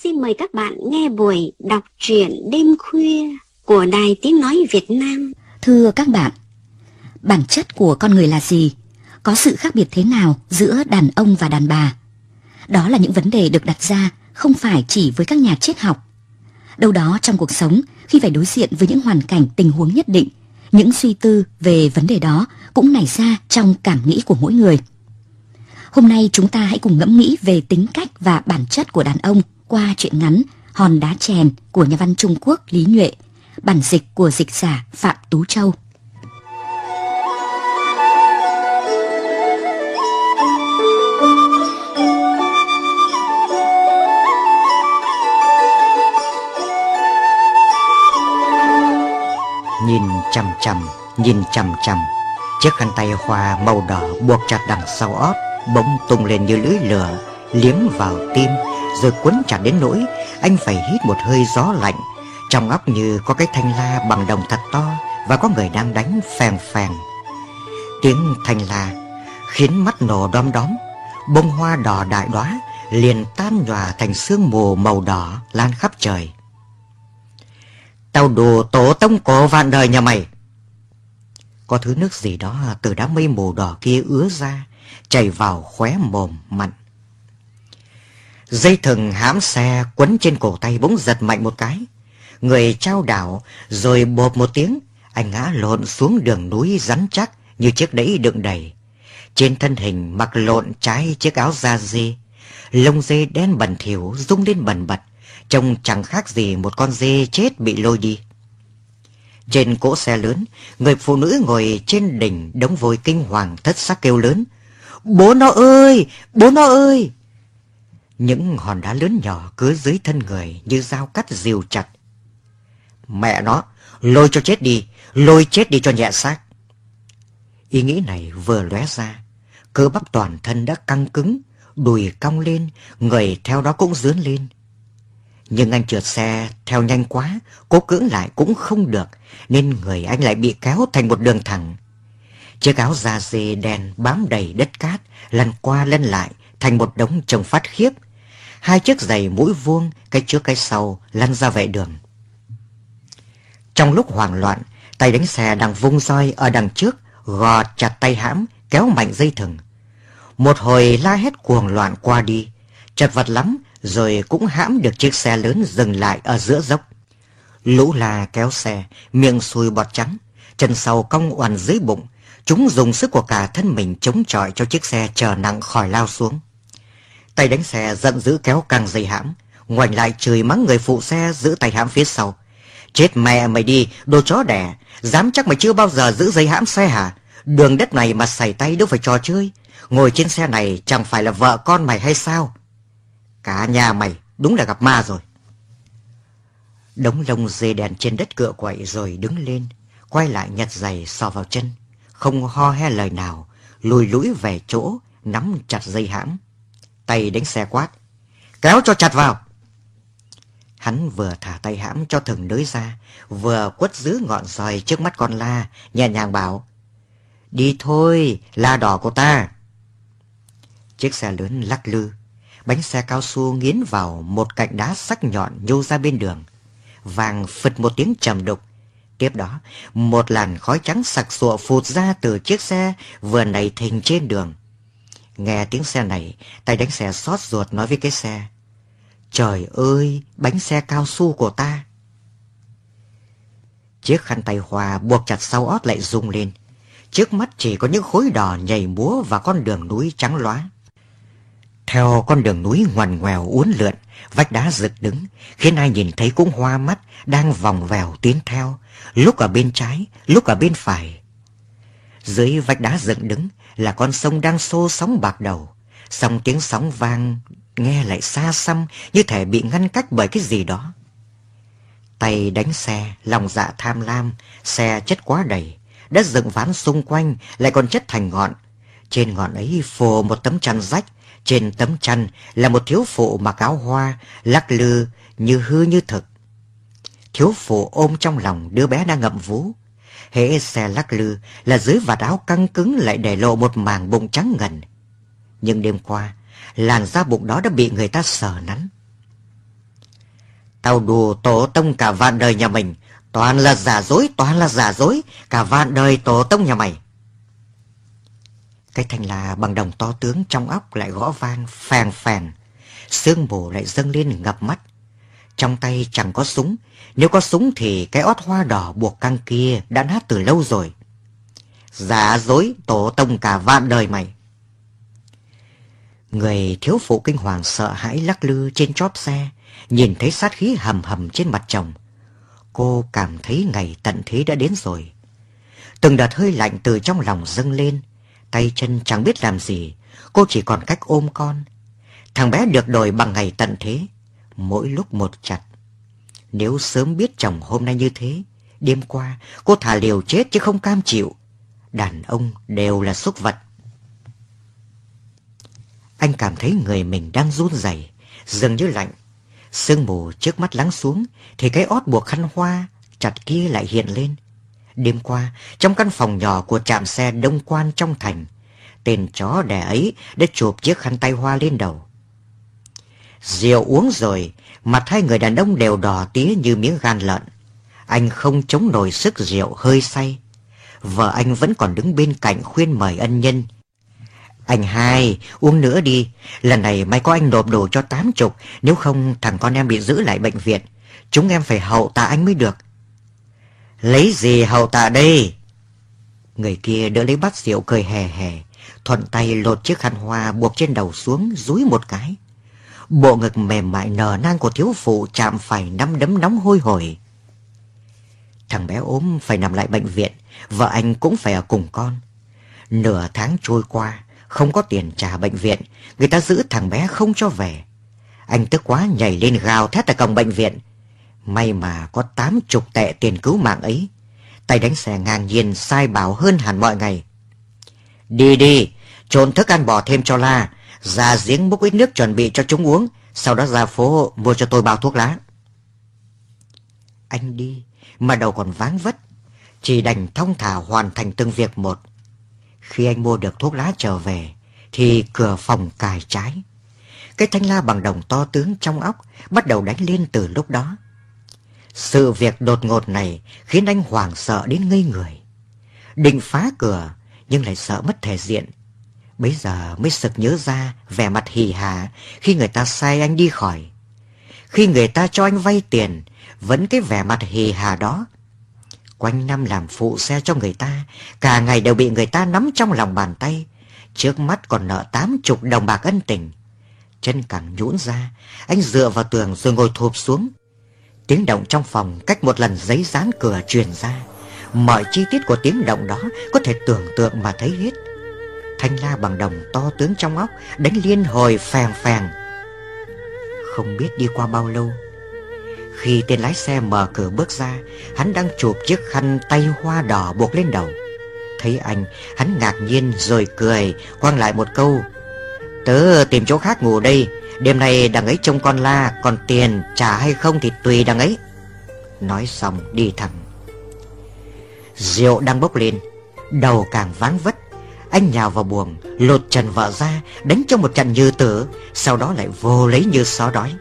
xin mời các bạn nghe buổi đọc truyện đêm khuya của Đài Tiếng Nói Việt Nam. Thưa các bạn, bản chất của con người là gì? Có sự khác biệt thế nào giữa đàn ông và đàn bà? Đó là những vấn đề được đặt ra không phải chỉ với các nhà triết học. Đâu đó trong cuộc sống, khi phải đối diện với những hoàn cảnh tình huống nhất định, những suy tư về vấn đề đó cũng nảy ra trong cảm nghĩ của mỗi người. Hôm nay chúng ta hãy cùng ngẫm nghĩ về tính cách và bản chất của đàn ông qua truyện ngắn Hòn đá chèn của nhà văn Trung Quốc Lý Nhuệ, bản dịch của dịch giả Phạm Tú Châu. Nhìn chằm chằm, chiếc khăn tay hoa màu đỏ buộc chặt đằng sau ót bỗng tung lên như lưỡi lửa, liếm vào tim rồi quấn chặt đến nỗi anh phải hít một hơi gió lạnh. Trong óc như có cái thanh la bằng đồng thật to và có người đang đánh phèn phèn. Tiếng thanh la khiến mắt nổ đom đóm, bông hoa đỏ đại đóa liền tan nhòa thành sương mù màu đỏ lan khắp trời. Tao đồ tổ tông cổ vạn đời nhà mày. Có thứ nước gì đó từ đám mây mù đỏ kia ứa ra, chảy vào khóe mồm mặn. Dây thừng hãm xe quấn trên cổ tay bỗng giật mạnh một cái. Người chao đảo rồi bộp một tiếng, anh ngã lộn xuống đường núi rắn chắc như chiếc đẫy đựng đầy. Trên thân hình mặc lộn trái chiếc áo da dê, lông dê đen bẩn thỉu rung lên bần bật, trông chẳng khác gì một con dê chết bị lôi đi. Trên cỗ xe lớn, người phụ nữ ngồi trên đỉnh đống vôi kinh hoàng thất sắc kêu lớn: "Bố nó ơi! Bố nó ơi!" Những hòn đá lớn nhỏ cứ dưới thân người như dao cắt rìu chặt. Mẹ nó, lôi cho chết đi, lôi chết đi cho nhẹ xác. Ý nghĩ này vừa lóe ra, cơ bắp toàn thân đã căng cứng, đùi cong lên, người theo đó cũng dướn lên. Nhưng anh trượt xe theo nhanh quá, cố cưỡng lại cũng không được, nên người anh lại bị kéo thành một đường thẳng. Chiếc áo da dê đen bám đầy đất cát, lăn qua lăn lại thành một đống trông phát khiếp. Hai chiếc giày mũi vuông, cái trước cái sau lăn ra vệ đường. Trong lúc hoảng loạn, tay đánh xe đang vung roi ở đằng trước gò chặt tay hãm, kéo mạnh dây thừng. Một hồi la hét cuồng loạn qua đi, chật vật lắm rồi cũng hãm được chiếc xe lớn dừng lại ở giữa dốc. Lũ la kéo xe, miệng sùi bọt trắng, chân sau cong oằn dưới bụng. Chúng dùng sức của cả thân mình chống chọi cho chiếc xe chở nặng khỏi lao xuống. Tay đánh xe giận dữ kéo căng dây hãm, ngoảnh lại chửi mắng người phụ xe giữ tay hãm phía sau: "Chết mẹ mày đi, đồ chó đẻ, dám chắc mày chưa bao giờ giữ dây hãm xe hả? Đường đất này mà sảy tay đâu phải trò chơi. Ngồi trên xe này chẳng phải là vợ con mày hay sao? Cả nhà mày đúng là gặp ma rồi." Đống lông dê đèn trên đất cựa quậy rồi đứng lên, quay lại nhặt giày sò vào chân, không ho he lời nào, lùi lũi về chỗ, nắm chặt dây hãm. Tay đánh xe quát: "Kéo cho chặt vào!" Hắn vừa thả tay hãm cho thừng nới ra, vừa quất giữ ngọn roi trước mắt con la, nhẹ nhàng bảo: "Đi thôi, la đỏ của ta." Chiếc xe lớn lắc lư, bánh xe cao su nghiến vào một cạnh đá sắc nhọn nhô ra bên đường, vang phịch một tiếng trầm đục. Tiếp đó, một làn khói trắng sặc sụa phụt ra từ chiếc xe vừa nảy thình trên đường. Nghe tiếng xe này, tay đánh xe xót ruột nói với cái xe: "Trời ơi, bánh xe cao su của ta!" Chiếc khăn tay hoa buộc chặt sau ót lại rung lên. Trước mắt chỉ có những khối đỏ nhảy múa và con đường núi trắng lóa. Theo con đường núi ngoằn ngoèo uốn lượn, vách đá rực đứng, khiến ai nhìn thấy cũng hoa mắt, đang vòng vèo tiến theo, lúc ở bên trái, lúc ở bên phải. Dưới vách đá dựng đứng là con sông đang xô sóng bạc đầu, song tiếng sóng vang nghe lại xa xăm như thể bị ngăn cách bởi cái gì đó. Tay đánh xe, lòng dạ tham lam, xe chất quá đầy, đất dựng ván xung quanh lại còn chất thành ngọn. Trên ngọn ấy phô một tấm chăn rách, trên tấm chăn là một thiếu phụ mặc áo hoa, lắc lư như hư như thực. Thiếu phụ ôm trong lòng đứa bé đang ngậm vú. Hễ xe lắc lư là dưới vạt áo căng cứng lại để lộ một mảng bụng trắng ngần. Nhưng đêm qua, làn da bụng đó đã bị người ta sờ nắn. Tao đùa tổ tông cả vạn đời nhà mình, toàn là giả dối, toàn là giả dối, cả vạn đời tổ tông nhà mày. Cái thanh la bằng đồng to tướng trong óc lại gõ vang phèn phèn, sương mù lại dâng lên ngập mắt. Trong tay chẳng có súng, nếu có súng thì cái ót hoa đỏ buộc căng kia đã nát từ lâu rồi. Giả dối tổ tông cả vạn đời mày. Người thiếu phụ kinh hoàng sợ hãi lắc lư trên chóp xe, nhìn thấy sát khí hầm hầm trên mặt chồng. Cô cảm thấy ngày tận thế đã đến rồi. Từng đợt hơi lạnh từ trong lòng dâng lên, tay chân chẳng biết làm gì, cô chỉ còn cách ôm con. Thằng bé được đổi bằng ngày tận thế, mỗi lúc một chặt. Nếu sớm biết chồng hôm nay như thế, đêm qua cô thà liều chết chứ không cam chịu. Đàn ông đều là súc vật. Anh cảm thấy người mình đang run rẩy, dường như lạnh. Sương mù trước mắt lắng xuống thì cái ót buộc khăn hoa chặt kia lại hiện lên. Đêm qua, trong căn phòng nhỏ của trạm xe Đông Quan trong thành, tên chó đẻ ấy đã chụp chiếc khăn tay hoa lên đầu. Rượu uống rồi, mặt hai người đàn ông đều đỏ tía như miếng gan lợn. Anh không chống nổi sức rượu hơi say. Vợ anh vẫn còn đứng bên cạnh khuyên mời ân nhân. Anh hai, uống nữa đi, lần này may có anh nộp đồ cho 80, nếu không thằng con em bị giữ lại bệnh viện. Chúng em phải hậu tạ anh mới được. Lấy gì hậu tạ đây? Người kia đỡ lấy bát rượu cười hề hề, thuận tay lột chiếc khăn hoa buộc trên đầu xuống, dúi một cái. Bộ ngực mềm mại nở nang của thiếu phụ chạm phải nắm đấm nóng hôi hổi. Thằng bé ốm phải nằm lại bệnh viện, vợ anh cũng phải ở cùng con. Nửa tháng trôi qua, không có tiền trả bệnh viện, người ta giữ thằng bé không cho về. Anh tức quá nhảy lên gào thét tại cổng bệnh viện. May mà có 80 tệ tiền cứu mạng ấy. Tay đánh xe ngang nhiên sai bảo hơn hẳn mọi ngày. Đi đi, trộn thức ăn bò thêm cho La, ra giếng múc ít nước chuẩn bị cho chúng uống, sau đó ra phố mua cho tôi bao thuốc lá. Anh đi mà đầu còn váng vất, chỉ đành thong thả hoàn thành từng việc một. Khi anh mua được thuốc lá trở về thì cửa phòng cài trái. Cái thanh la bằng đồng to tướng trong óc bắt đầu đánh lên từ lúc đó. Sự việc đột ngột này khiến anh hoảng sợ đến ngây người. Định phá cửa nhưng lại sợ mất thể diện. Bấy giờ mới sực nhớ ra vẻ mặt hỉ hả khi người ta sai anh đi khỏi. Khi người ta cho anh vay tiền, vẫn cái vẻ mặt hỉ hả đó. Quanh năm làm phụ xe cho người ta, cả ngày đều bị người ta nắm trong lòng bàn tay. Trước mắt còn nợ 80 đồng bạc ân tình. Chân càng nhũn ra, anh dựa vào tường rồi ngồi thụp xuống. Tiếng động trong phòng cách một lần giấy dán cửa truyền ra. Mọi chi tiết của tiếng động đó có thể tưởng tượng mà thấy hết. Thanh la bằng đồng to tướng trong óc đánh liên hồi phèn phèn. Không biết đi qua bao lâu, khi tên lái xe mở cửa bước ra, hắn đang chụp chiếc khăn tay hoa đỏ buộc lên đầu. Thấy anh, hắn ngạc nhiên rồi cười, quăng lại một câu: Tớ tìm chỗ khác ngủ đây, đêm nay đằng ấy trông con La, còn tiền trả hay không thì tùy đằng ấy. Nói xong đi thẳng. Rượu đang bốc lên, đầu càng váng vất. Anh nhào vào buồng, lột trần vợ ra, đánh cho một trận như tử, sau đó lại vô lấy như xó đói.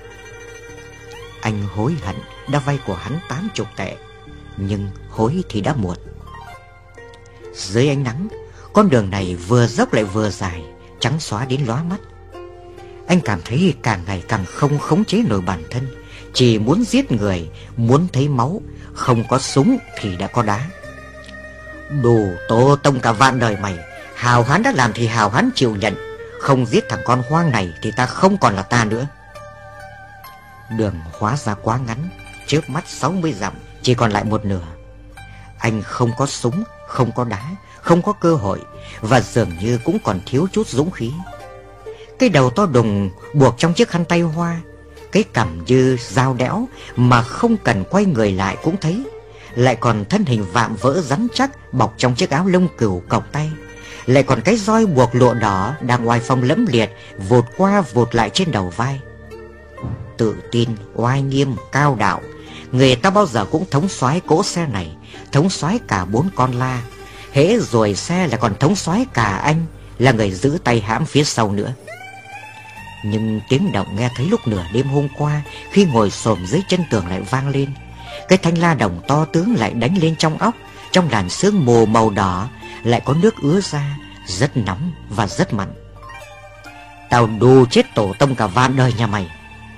Anh hối hận đã vay của hắn 80 tệ, nhưng hối thì đã muộn. Dưới ánh nắng, con đường này vừa dốc lại vừa dài, trắng xóa đến lóa mắt. Anh cảm thấy càng ngày càng không khống chế nổi bản thân, chỉ muốn giết người, muốn thấy máu, không có súng thì đã có đá. Đủ tổ tông cả vạn đời mày, hào hán đã làm thì hào hán chịu nhận, không giết thằng con hoang này thì ta không còn là ta nữa. Đường hóa ra quá ngắn, trước mắt 60 dặm chỉ còn lại một nửa. Anh không có súng, không có đá, không có cơ hội, và dường như cũng còn thiếu chút dũng khí. Cái đầu to đùng buộc trong chiếc khăn tay hoa, cái cằm như dao đẽo mà không cần quay người lại cũng thấy, lại còn thân hình vạm vỡ rắn chắc bọc trong chiếc áo lông cừu cộc tay, lại còn cái roi buộc lụa đỏ đang oai phong lẫm liệt vụt qua vụt lại trên đầu vai. Tự tin, oai nghiêm, cao đạo, người ta bao giờ cũng thống soái cỗ xe này, thống soái cả 4 con La. Hễ rồi xe là còn thống soái cả anh, là người giữ tay hãm phía sau nữa. Nhưng tiếng động nghe thấy lúc nửa đêm hôm qua khi ngồi xổm dưới chân tường lại vang lên. Cái thanh la đồng to tướng lại đánh lên trong óc. Trong làn sương mù màu đỏ lại có nước ứa ra, rất nóng và rất mặn. Tao đù chết tổ tông cả vạn đời nhà mày.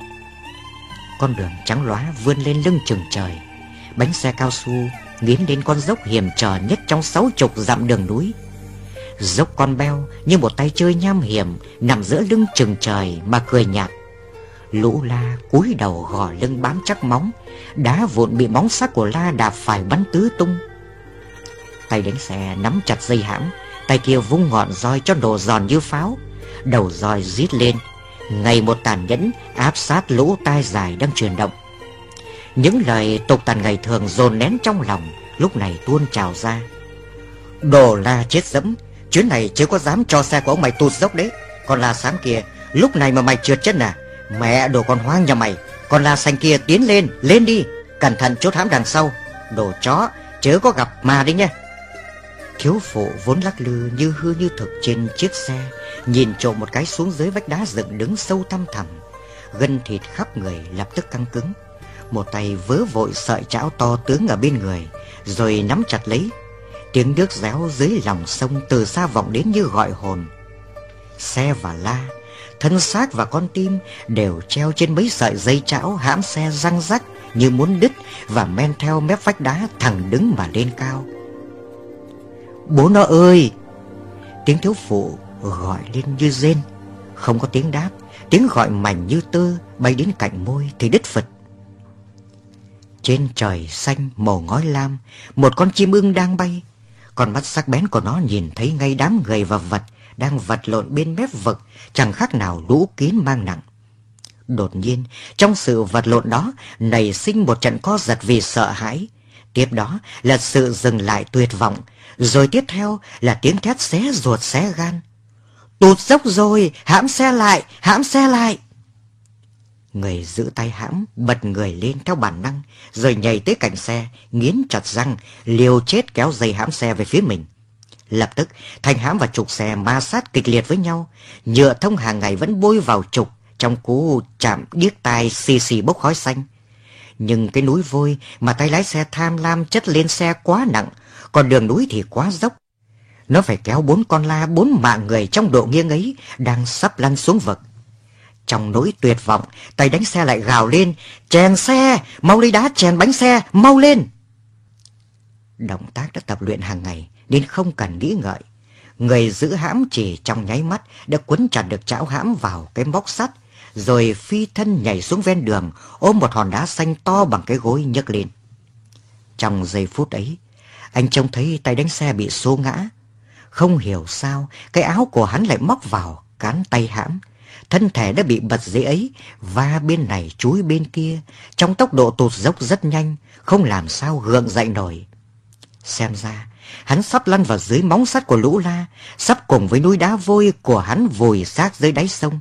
Con đường trắng lóa vươn lên lưng chừng trời. Bánh xe cao su nghiến đến con dốc hiểm trở nhất trong 60 dặm đường núi. Dốc con beo như một tay chơi nham hiểm nằm giữa lưng chừng trời mà cười nhạt. Lũ la cúi đầu gò lưng bám chắc móng, đá vụn bị móng sắc của la đạp phải bắn tứ tung. Tay đánh xe nắm chặt dây hãm, tay kia vung ngọn roi cho nổ giòn như pháo. Đầu roi rít lên, ngày một tàn nhẫn áp sát lũ tai dài đang chuyển động. Những lời tục tằn ngày thường dồn nén trong lòng lúc này tuôn trào ra. Đồ la chết dẫm, chuyến này chứ có dám cho xe của ông mày tụt dốc đấy. Còn la sáng kia, lúc này mà mày trượt chân à? Mẹ đồ con hoang nhà mày. Còn la xanh kia tiến lên, lên đi, cẩn thận chốt hãm đằng sau. Đồ chó, chớ có gặp ma đấy nha. Thiếu phụ vốn lắc lư như hư như thực trên chiếc xe, nhìn trộm một cái xuống dưới vách đá dựng đứng sâu thăm thẳm. Gân thịt khắp người lập tức căng cứng. Một tay vớ vội sợi chảo to tướng ở bên người, rồi nắm chặt lấy. Tiếng nước réo dưới lòng sông từ xa vọng đến như gọi hồn. Xe và la, thân xác và con tim đều treo trên mấy sợi dây chảo hãm xe răng rắc như muốn đứt và men theo mép vách đá thẳng đứng mà lên cao. Bố nó ơi! Tiếng thiếu phụ gọi lên như rên. Không có tiếng đáp. Tiếng gọi mảnh như tơ bay đến cạnh môi thì đứt phật. Trên trời xanh màu ngói lam, một con chim ưng đang bay. Con mắt sắc bén của nó nhìn thấy ngay đám người và vật đang vật lộn bên mép vực, chẳng khác nào lũ kiến mang nặng. Đột nhiên, trong sự vật lộn đó nảy sinh một trận co giật vì sợ hãi. Tiếp đó là sự dừng lại tuyệt vọng, rồi tiếp theo là tiếng thét xé ruột xé gan. Tụt dốc rồi, hãm xe lại, hãm xe lại. Người giữ tay hãm bật người lên theo bản năng, rồi nhảy tới cạnh xe, nghiến chặt răng, liều chết kéo dây hãm xe về phía mình. Lập tức, thanh hãm và trục xe ma sát kịch liệt với nhau. Nhựa thông hàng ngày vẫn bôi vào trục trong cú chạm điếc tai xì xì bốc khói xanh. Nhưng cái núi vôi mà tay lái xe tham lam chất lên xe quá nặng, còn đường núi thì quá dốc. Nó phải kéo 4 con la 4 mạng người trong độ nghiêng ấy đang sắp lăn xuống vực. Trong nỗi tuyệt vọng, tay đánh xe lại gào lên, chèn xe, mau lấy đá chèn bánh xe, mau lên. Động tác đã tập luyện hàng ngày nên không cần nghĩ ngợi. Người giữ hãm chỉ trong nháy mắt đã quấn chặt được chảo hãm vào cái móc sắt, rồi phi thân nhảy xuống ven đường, ôm một hòn đá xanh to bằng cái gối nhấc lên. Trong giây phút ấy, anh trông thấy tay đánh xe bị xô ngã. Không hiểu sao, cái áo của hắn lại móc vào cán tay hãm. Thân thể đã bị bật dưới ấy, và bên này chúi bên kia, trong tốc độ tụt dốc rất nhanh, không làm sao gượng dậy nổi. Xem ra, hắn sắp lăn vào dưới móng sắt của lũ la, sắp cùng với núi đá vôi của hắn vùi xác dưới đáy sông.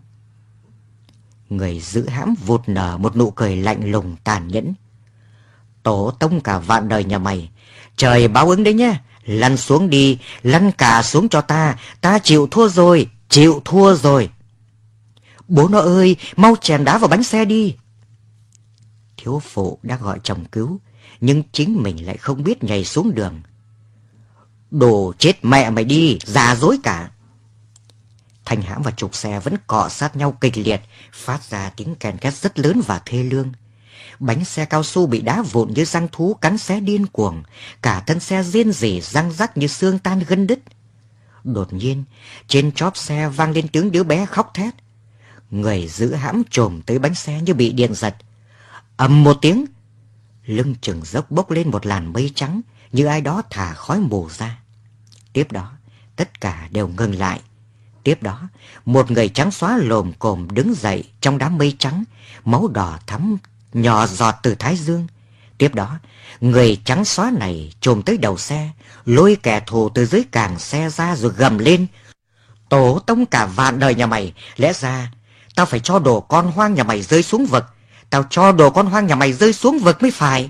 Người giữ hãm vụt nở một nụ cười lạnh lùng tàn nhẫn. Tổ tông cả vạn đời nhà mày, trời báo ứng đấy nhá, lăn xuống đi, lăn cả xuống cho ta chịu thua rồi, chịu thua rồi. Bố nó ơi, mau chèn đá vào bánh xe đi. Thiếu phụ đã gọi chồng cứu, nhưng chính mình lại không biết nhảy xuống đường. Đồ chết mẹ mày đi, già dối cả. Thanh hãm và trục xe vẫn cọ sát nhau kịch liệt, phát ra tiếng kèn két rất lớn và thê lương. Bánh xe cao su bị đá vụn như răng thú cắn xé điên cuồng, cả thân xe rên rỉ răng rắc như xương tan gân đứt. Đột nhiên, trên chóp xe vang lên tiếng đứa bé khóc thét. Người giữ hãm chồm tới bánh xe như bị điện giật. Ầm một tiếng, lưng chừng dốc bốc lên một làn mây trắng như ai đó thả khói mù ra. Tiếp đó, tất cả đều ngừng lại. Tiếp đó, một người trắng xóa lồm cồm đứng dậy trong đám mây trắng, máu đỏ thắm nhỏ giọt từ thái dương. Tiếp đó, người trắng xóa này chồm tới đầu xe, lôi kẻ thù từ dưới càng xe ra rồi gầm lên. Tổ tông cả vạn đời nhà mày, lẽ ra tao phải cho đồ con hoang nhà mày rơi xuống vực. Tao cho đồ con hoang nhà mày rơi xuống vực mới phải.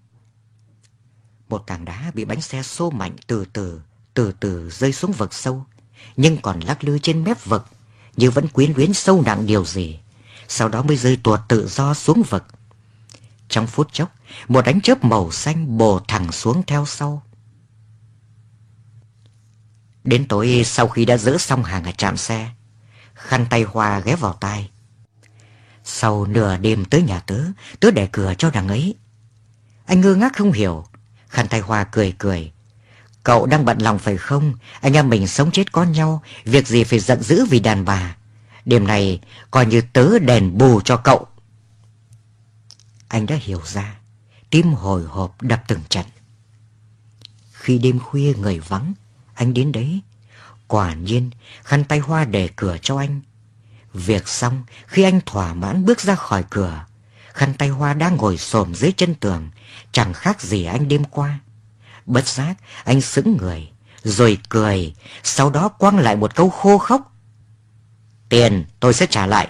Một tảng đá bị bánh xe xô mạnh từ từ rơi xuống vực sâu, nhưng còn lắc lư trên mép vực. như vẫn quyến luyến sâu nặng điều gì, sau đó mới rơi tuột tự do xuống vực. Trong phút chốc, một ánh chớp màu xanh bổ thẳng xuống theo sau. Đến tối, sau khi đã dỡ xong hàng ở trạm xe, khăn tay Hoa ghé vào tai. Sau nửa đêm tới nhà tớ để cửa cho nàng ấy. Anh ngơ ngác không hiểu. Khăn tay Hoa cười cười. Cậu đang bận lòng phải không? Anh em mình sống chết có nhau, việc gì phải giận dữ vì đàn bà. Đêm này coi như tớ đền bù cho cậu. Anh đã hiểu ra, tim hồi hộp đập từng trận. Khi đêm khuya người vắng, anh đến đấy. Quả nhiên, khăn tay Hoa để cửa cho anh. Việc xong, khi anh thỏa mãn bước ra khỏi cửa, khăn tay Hoa đang ngồi xổm dưới chân tường, chẳng khác gì anh đêm qua. Bất giác, anh sững người, rồi cười, sau đó quăng lại một câu khô khốc. Tiền tôi sẽ trả lại.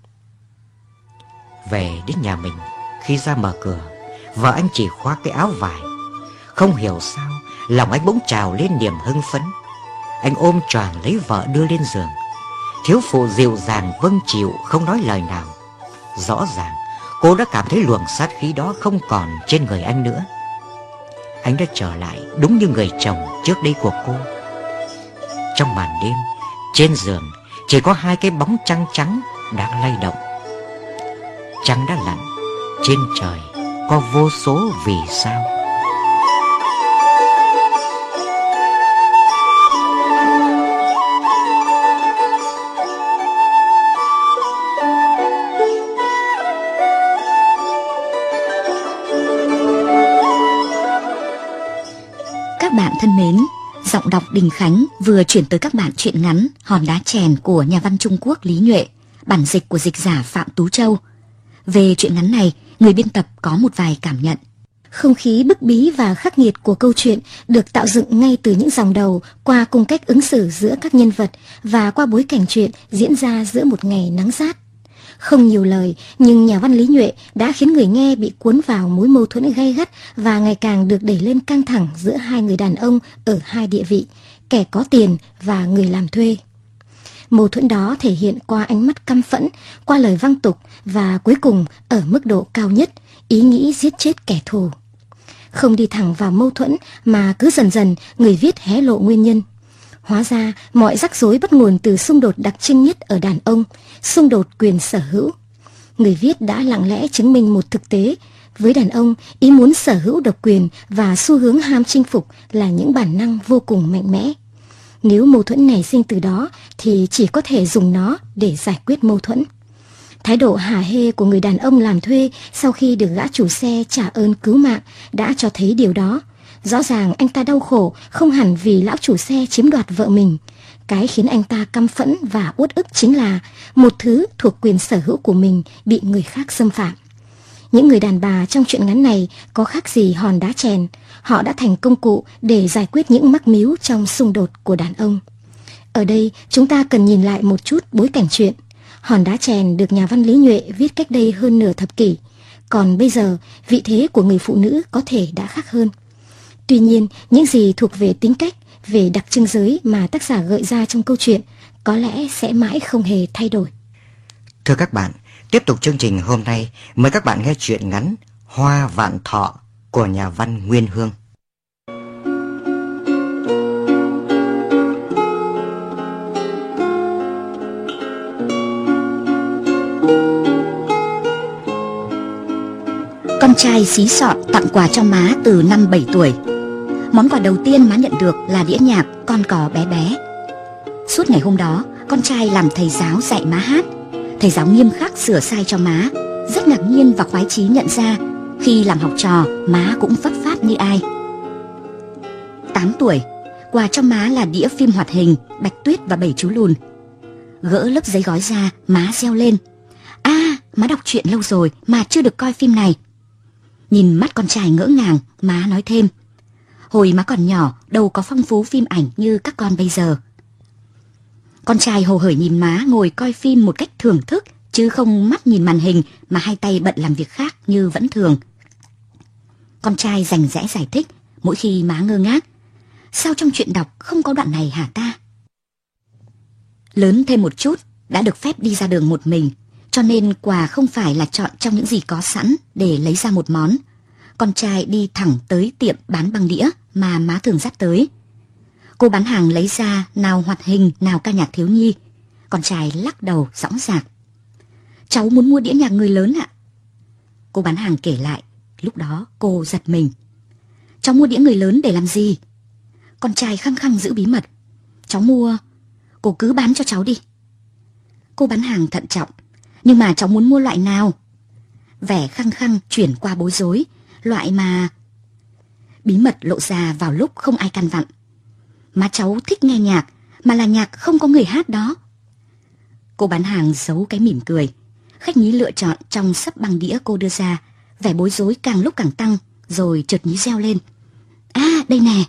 Về đến nhà mình, khi ra mở cửa, vợ anh chỉ khoác cái áo vải. Không hiểu sao, lòng anh bỗng trào lên niềm hưng phấn. Anh ôm choàng lấy vợ đưa lên giường. Thiếu phụ dịu dàng vâng chịu, không nói lời nào. Rõ ràng, cô đã cảm thấy luồng sát khí đó không còn trên người anh nữa. Anh đã trở lại đúng như người chồng trước đây của cô. Trong màn đêm, trên giường chỉ có hai cái bóng trăng trắng đang lay động. Trăng đã lặn, trên trời có vô số vì sao. Các bạn thân mến, giọng đọc Đình Khánh vừa chuyển tới các bạn truyện ngắn Hòn đá chèn của nhà văn Trung Quốc Lý Nhuệ, bản dịch của dịch giả Phạm Tú Châu. Về truyện ngắn này, người biên tập có một vài cảm nhận. Không khí bức bí và khắc nghiệt của câu chuyện được tạo dựng ngay từ những dòng đầu, qua cung cách ứng xử giữa các nhân vật và qua bối cảnh chuyện diễn ra giữa một ngày nắng rát. Không nhiều lời, nhưng nhà văn Lý Nhuệ đã khiến người nghe bị cuốn vào mối mâu thuẫn gay gắt và ngày càng được đẩy lên căng thẳng giữa hai người đàn ông ở hai địa vị, kẻ có tiền và người làm thuê. Mâu thuẫn đó thể hiện qua ánh mắt căm phẫn, qua lời văng tục và cuối cùng ở mức độ cao nhất, ý nghĩ giết chết kẻ thù. Không đi thẳng vào mâu thuẫn mà cứ dần dần người viết hé lộ nguyên nhân. Hóa ra mọi rắc rối bắt nguồn từ xung đột đặc trưng nhất ở đàn ông, xung đột quyền sở hữu. Người viết đã lặng lẽ chứng minh một thực tế. Với đàn ông, ý muốn sở hữu độc quyền và xu hướng ham chinh phục là những bản năng vô cùng mạnh mẽ. Nếu mâu thuẫn nảy sinh từ đó thì chỉ có thể dùng nó để giải quyết mâu thuẫn. Thái độ hả hê của người đàn ông làm thuê sau khi được gã chủ xe trả ơn cứu mạng đã cho thấy điều đó. Rõ ràng anh ta đau khổ không hẳn vì lão chủ xe chiếm đoạt vợ mình. Cái khiến anh ta căm phẫn và uất ức chính là một thứ thuộc quyền sở hữu của mình bị người khác xâm phạm. Những người đàn bà trong truyện ngắn này có khác gì hòn đá chèn. Họ đã thành công cụ để giải quyết những mắc míu trong xung đột của đàn ông. Ở đây chúng ta cần nhìn lại một chút bối cảnh chuyện. Hòn đá chèn được nhà văn Lý Nhuệ viết cách đây hơn nửa thập kỷ. Còn bây giờ, vị thế của người phụ nữ có thể đã khác hơn. Tuy nhiên, những gì thuộc về tính cách, về đặc trưng giới mà tác giả gợi ra trong câu chuyện có lẽ sẽ mãi không hề thay đổi. Thưa các bạn, tiếp tục chương trình hôm nay, mời các bạn nghe truyện ngắn Hoa Vạn Thọ của nhà văn Nguyên Hương. Con trai xí sọn tặng quà cho má từ năm 7 tuổi. Món quà đầu tiên má nhận được là đĩa nhạc Con Cò Bé Bé. Suốt ngày hôm đó, con trai làm thầy giáo dạy má hát. Thầy giáo nghiêm khắc sửa sai cho má. Rất ngạc nhiên và khoái chí nhận ra khi làm học trò, má cũng phất phát như ai. 8 tuổi, quà cho má là đĩa phim hoạt hình Bạch Tuyết và 7 chú lùn. Gỡ lớp giấy gói ra, má reo lên: má đọc truyện lâu rồi mà chưa được coi phim này. Nhìn mắt con trai ngỡ ngàng, má nói thêm: hồi má còn nhỏ, đâu có phong phú phim ảnh như các con bây giờ. Con trai hồ hởi nhìn má ngồi coi phim một cách thưởng thức, chứ không mắt nhìn màn hình mà hai tay bận làm việc khác như vẫn thường. Con trai rành rẽ giải thích mỗi khi má ngơ ngác: sao trong truyện đọc không có đoạn này hả ta? Lớn thêm một chút, đã được phép đi ra đường một mình, cho nên quà không phải là chọn trong những gì có sẵn để lấy ra một món. Con trai đi thẳng tới tiệm bán băng đĩa mà má thường dắt tới. Cô bán hàng lấy ra nào hoạt hình, nào ca nhạc thiếu nhi. Con trai lắc đầu dõng dạc. Cháu muốn mua đĩa nhạc người lớn ạ. Cô bán hàng kể lại. Lúc đó cô giật mình. Cháu mua đĩa người lớn để làm gì? Con trai khăng khăng giữ bí mật. Cháu mua... Cô cứ bán cho cháu đi. Cô bán hàng thận trọng. Nhưng mà cháu muốn mua loại nào? Vẻ khăng khăng chuyển qua bối rối. Loại mà... Bí mật lộ ra vào lúc không ai căn vặn. Má cháu thích nghe nhạc, mà là nhạc không có người hát đó. Cô bán hàng giấu cái mỉm cười. Khách nhí lựa chọn trong sấp băng đĩa cô đưa ra. Vẻ bối rối càng lúc càng tăng, rồi chợt nhí reo lên. À, đây nè.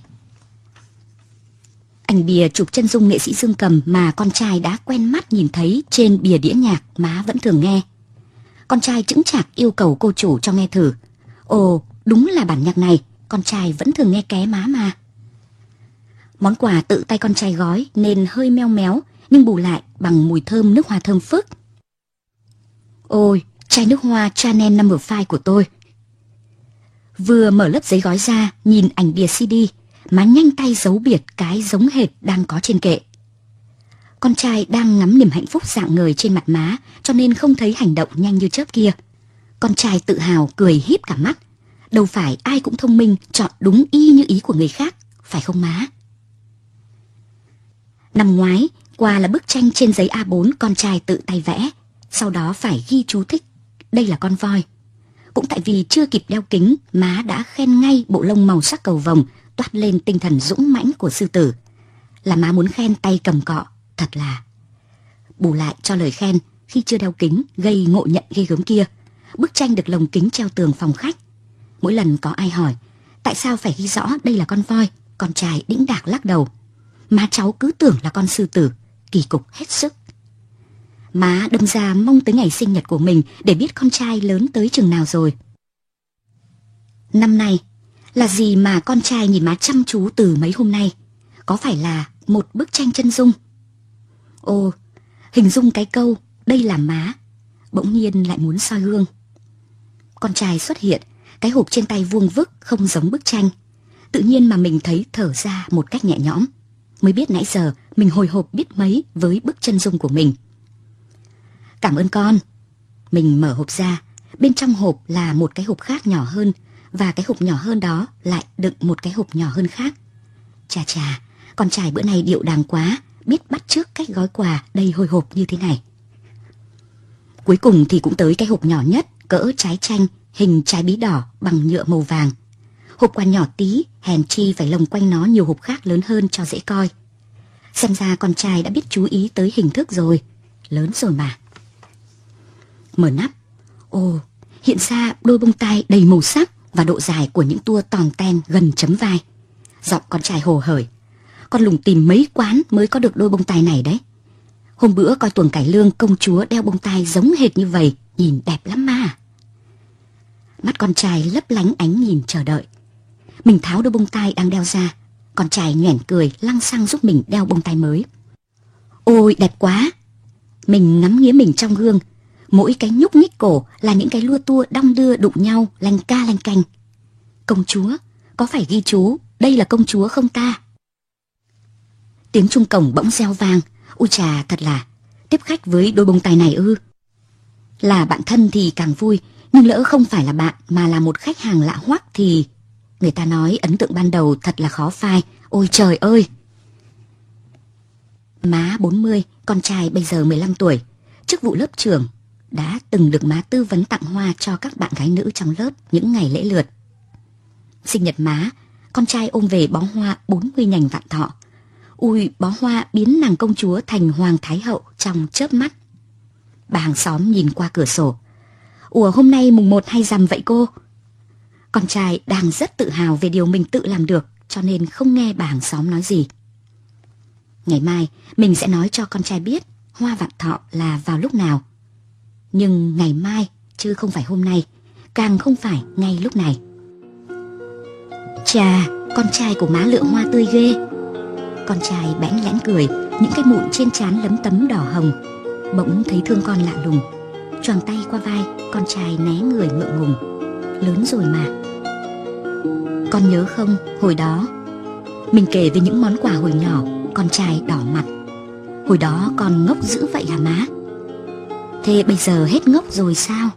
Ảnh bìa chụp chân dung nghệ sĩ Dương Cầm mà con trai đã quen mắt nhìn thấy trên bìa đĩa nhạc má vẫn thường nghe. Con trai chững chạc yêu cầu cô chủ cho nghe thử. Ồ, đúng là bản nhạc này, con trai vẫn thường nghe ké má mà. Món quà tự tay con trai gói nên hơi meo méo, nhưng bù lại bằng mùi thơm nước hoa thơm phức. Ôi, chai nước hoa Chanel Number 5 của tôi. Vừa mở lớp giấy gói ra, nhìn ảnh bìa CD, má nhanh tay giấu biệt cái giống hệt đang có trên kệ. Con trai đang ngắm niềm hạnh phúc rạng ngời trên mặt má, cho nên không thấy hành động nhanh như chớp kia. Con trai tự hào cười híp cả mắt. Đâu phải ai cũng thông minh chọn đúng y như ý của người khác, phải không má? Năm ngoái, quà là bức tranh trên giấy A4 con trai tự tay vẽ. Sau đó phải ghi chú thích. Đây là con voi. Cũng tại vì chưa kịp đeo kính, má đã khen ngay bộ lông màu sắc cầu vồng, toát lên tinh thần dũng mãnh của sư tử. Là má muốn khen tay cầm cọ, thật là. Bù lại cho lời khen, khi chưa đeo kính gây ngộ nhận ghê gớm kia, bức tranh được lồng kính treo tường phòng khách. Mỗi lần có ai hỏi tại sao phải ghi rõ đây là con voi, con trai đĩnh đạc lắc đầu. Má cháu cứ tưởng là con sư tử, kỳ cục hết sức. Má đâm ra mong tới ngày sinh nhật của mình để biết con trai lớn tới chừng nào rồi. Năm nay là gì mà con trai nhìn má chăm chú từ mấy hôm nay? Có phải là một bức tranh chân dung? Ồ, hình dung cái câu đây là má, bỗng nhiên lại muốn soi gương. Con trai xuất hiện, cái hộp trên tay vuông vức không giống bức tranh. Tự nhiên mà mình thấy thở ra một cách nhẹ nhõm. Mới biết nãy giờ mình hồi hộp biết mấy với bức chân dung của mình. Cảm ơn con. Mình mở hộp ra, bên trong hộp là một cái hộp khác nhỏ hơn, và cái hộp nhỏ hơn đó lại đựng một cái hộp nhỏ hơn khác. Chà chà, con trai bữa nay điệu đàng quá, biết bắt chước cách gói quà đầy hồi hộp như thế này. Cuối cùng thì cũng tới cái hộp nhỏ nhất, cỡ trái chanh, hình trái bí đỏ bằng nhựa màu vàng. Hộp quà nhỏ tí, hèn chi phải lồng quanh nó nhiều hộp khác lớn hơn cho dễ coi. Xem ra con trai đã biết chú ý tới hình thức rồi, lớn rồi mà. Mở nắp, ồ, hiện ra đôi bông tai đầy màu sắc và độ dài của những tua tòn ten gần chấm vai. Giọng con trai hồ hởi. Con lùng tìm mấy quán mới có được đôi bông tai này đấy. Hôm bữa coi tuồng cải lương công chúa đeo bông tai giống hệt như vậy, nhìn đẹp lắm mà. Mắt con trai lấp lánh ánh nhìn chờ đợi. Mình tháo đôi bông tai đang đeo ra. Con trai nhoẻn cười lăng xăng giúp mình đeo bông tai mới. Ôi đẹp quá. Mình ngắm nghía mình trong gương. Mỗi cái nhúc nhích cổ là những cái lua tua đong đưa đụng nhau, lanh ca lanh canh. Công chúa, có phải ghi chú đây là công chúa không ta? Tiếng chuông cổng bỗng reo vang. Ui chà, thật là tiếp khách với đôi bông tai này ư? Là bạn thân thì càng vui, nhưng lỡ không phải là bạn mà là một khách hàng lạ hoắc thì người ta nói ấn tượng ban đầu thật là khó phai. Ôi trời ơi! Má 40, con trai bây giờ 15 tuổi, chức vụ lớp trưởng, đã từng được má tư vấn tặng hoa cho các bạn gái nữ trong lớp những ngày lễ lượt. Sinh nhật má, con trai ôm về bó hoa 40 nhành vạn thọ. Ui, bó hoa biến nàng công chúa thành hoàng thái hậu trong chớp mắt. Bà hàng xóm nhìn qua cửa sổ. Ủa, hôm nay mùng 1 hay rằm vậy cô? Con trai đang rất tự hào về điều mình tự làm được, cho nên không nghe bà hàng xóm nói gì. Ngày mai mình sẽ nói cho con trai biết hoa vạn thọ là vào lúc nào. Nhưng ngày mai chứ không phải hôm nay, càng không phải ngay lúc này. Chà, con trai của má lựa hoa tươi ghê. Con trai bẽn lẽn cười, những cái mụn trên trán lấm tấm đỏ hồng. bỗng thấy thương con lạ lùng, choàng tay qua vai, con trai né người ngượng ngùng. Lớn rồi mà. Con nhớ không, hồi đó mình kể về những món quà hồi nhỏ, con trai đỏ mặt. Hồi đó con ngốc dữ vậy hả má? Thế bây giờ hết ngốc rồi sao?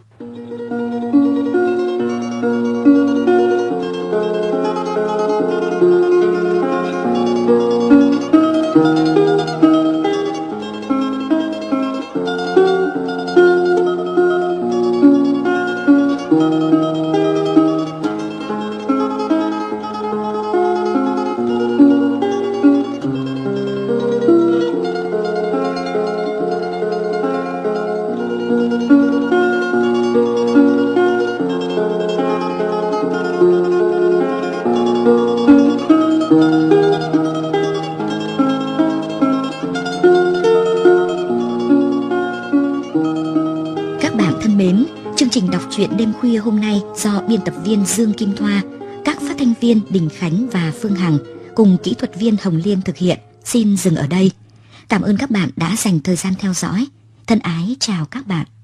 Chuyện đêm khuya hôm nay do biên tập viên Dương Kim Thoa, các phát thanh viên Đình Khánh và Phương Hằng cùng kỹ thuật viên Hồng Liên thực hiện xin dừng ở đây. Cảm ơn các bạn đã dành thời gian theo dõi. Thân ái chào các bạn.